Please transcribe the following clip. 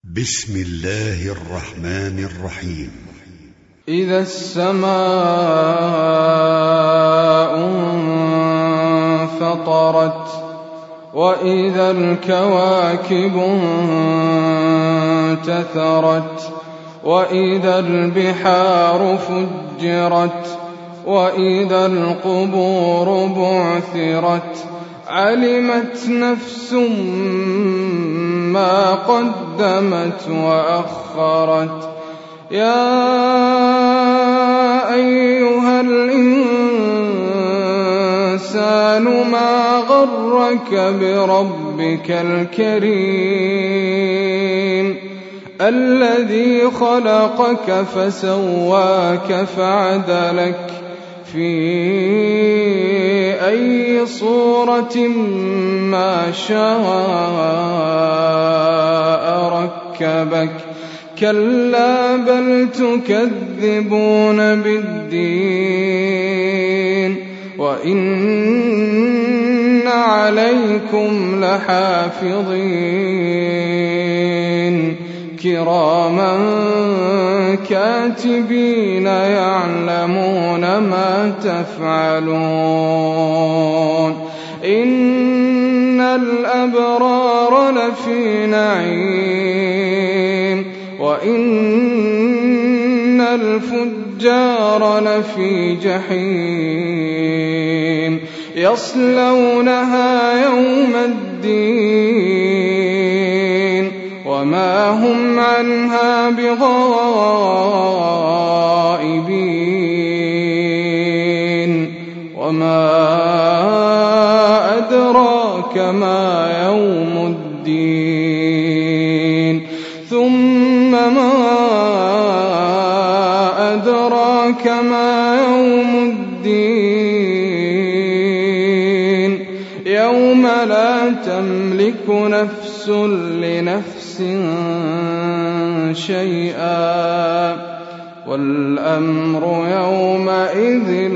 بسم الله الرحمن الرحيم. إذا السماء انفطرت وإذا الكواكب انتثرت وإذا البحار فجرت وإذا القبور بعثرت علمت نفس ما قدمت وأخرت. يا أيها الإنسان ما غرك بربك الكريم الذي خلقك فسواك فعدلك في أي صورة ما شاء ركبك. كلا بل تكذبون بالدين وإن عليكم لحافظين كراما كاتبين يعلمون ما تفعلون. إن الأبرار لفي نعيم وإن الفجار لفي جحيم يصلونها يوم الدين وما هم عنها بغائبين. وما أدراك ما يوم الدين ثم ما أدراك ما يوم الدين يوم لا تملك نفس لنفس شيئا والأمر يومئذ